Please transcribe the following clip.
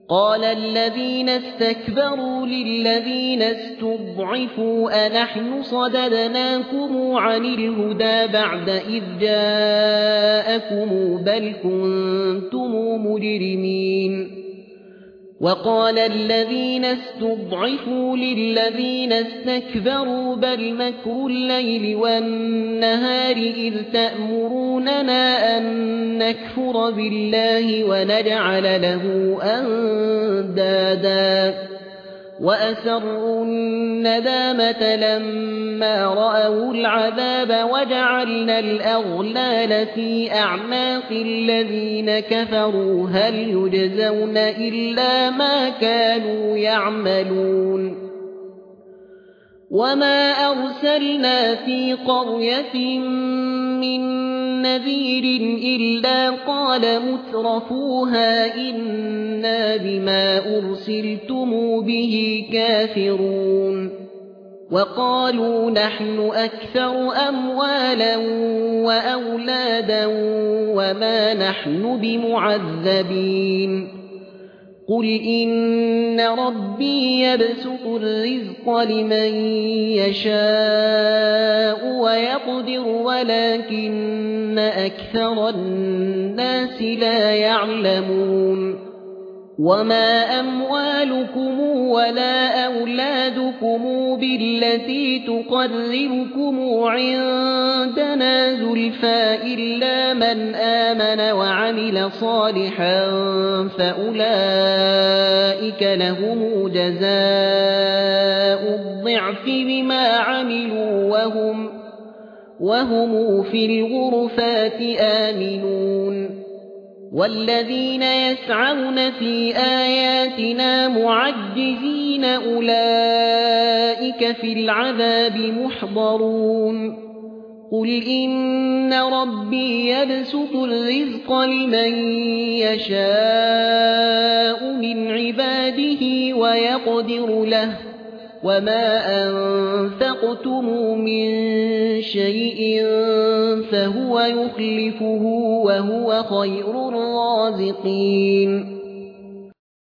قال الذين استكبروا للذين استضعفوا أنحن صددناكم عن الهدى بعد إذ جاءكم بل كنتم مجرمين وقال الذين استضعفوا للذين استكبروا بل مكر الليل والنهار إذ تأمروننا أن نكفر بالله ونجعل له أندادا وأسروا الندامة لما رأوا العذاب وجعلنا الأغلال في أعناق الذين كفروا هل يجزون إلا ما كانوا يعملون وما أرسلنا في قرية من نذير إلا قال مترفوها إنا بما أرسلتم به كافرون وقالوا نحن أكثر أموالا وأولادا وما نحن بمعذبين قل إن ربي يبسط الرزق لمن يشاء ويقدر ولكن أكثر الناس لا يعلمون وما أموالكم ولا أولادكم بالتي تقربكم عندنا زلفى إلا من آمن وعمل صالحا فأولئك لهم جزاء الضعف بما عملوا وهم في الغرفات آمنون والذين يسعون في آياتنا معجزين أولئك في العذاب محضرون قل إن ربي يبسط الرزق لمن يشاء من عباده ويقدر له وما أنفقتم من شيء فهو يخلفه وهو خير الرازقين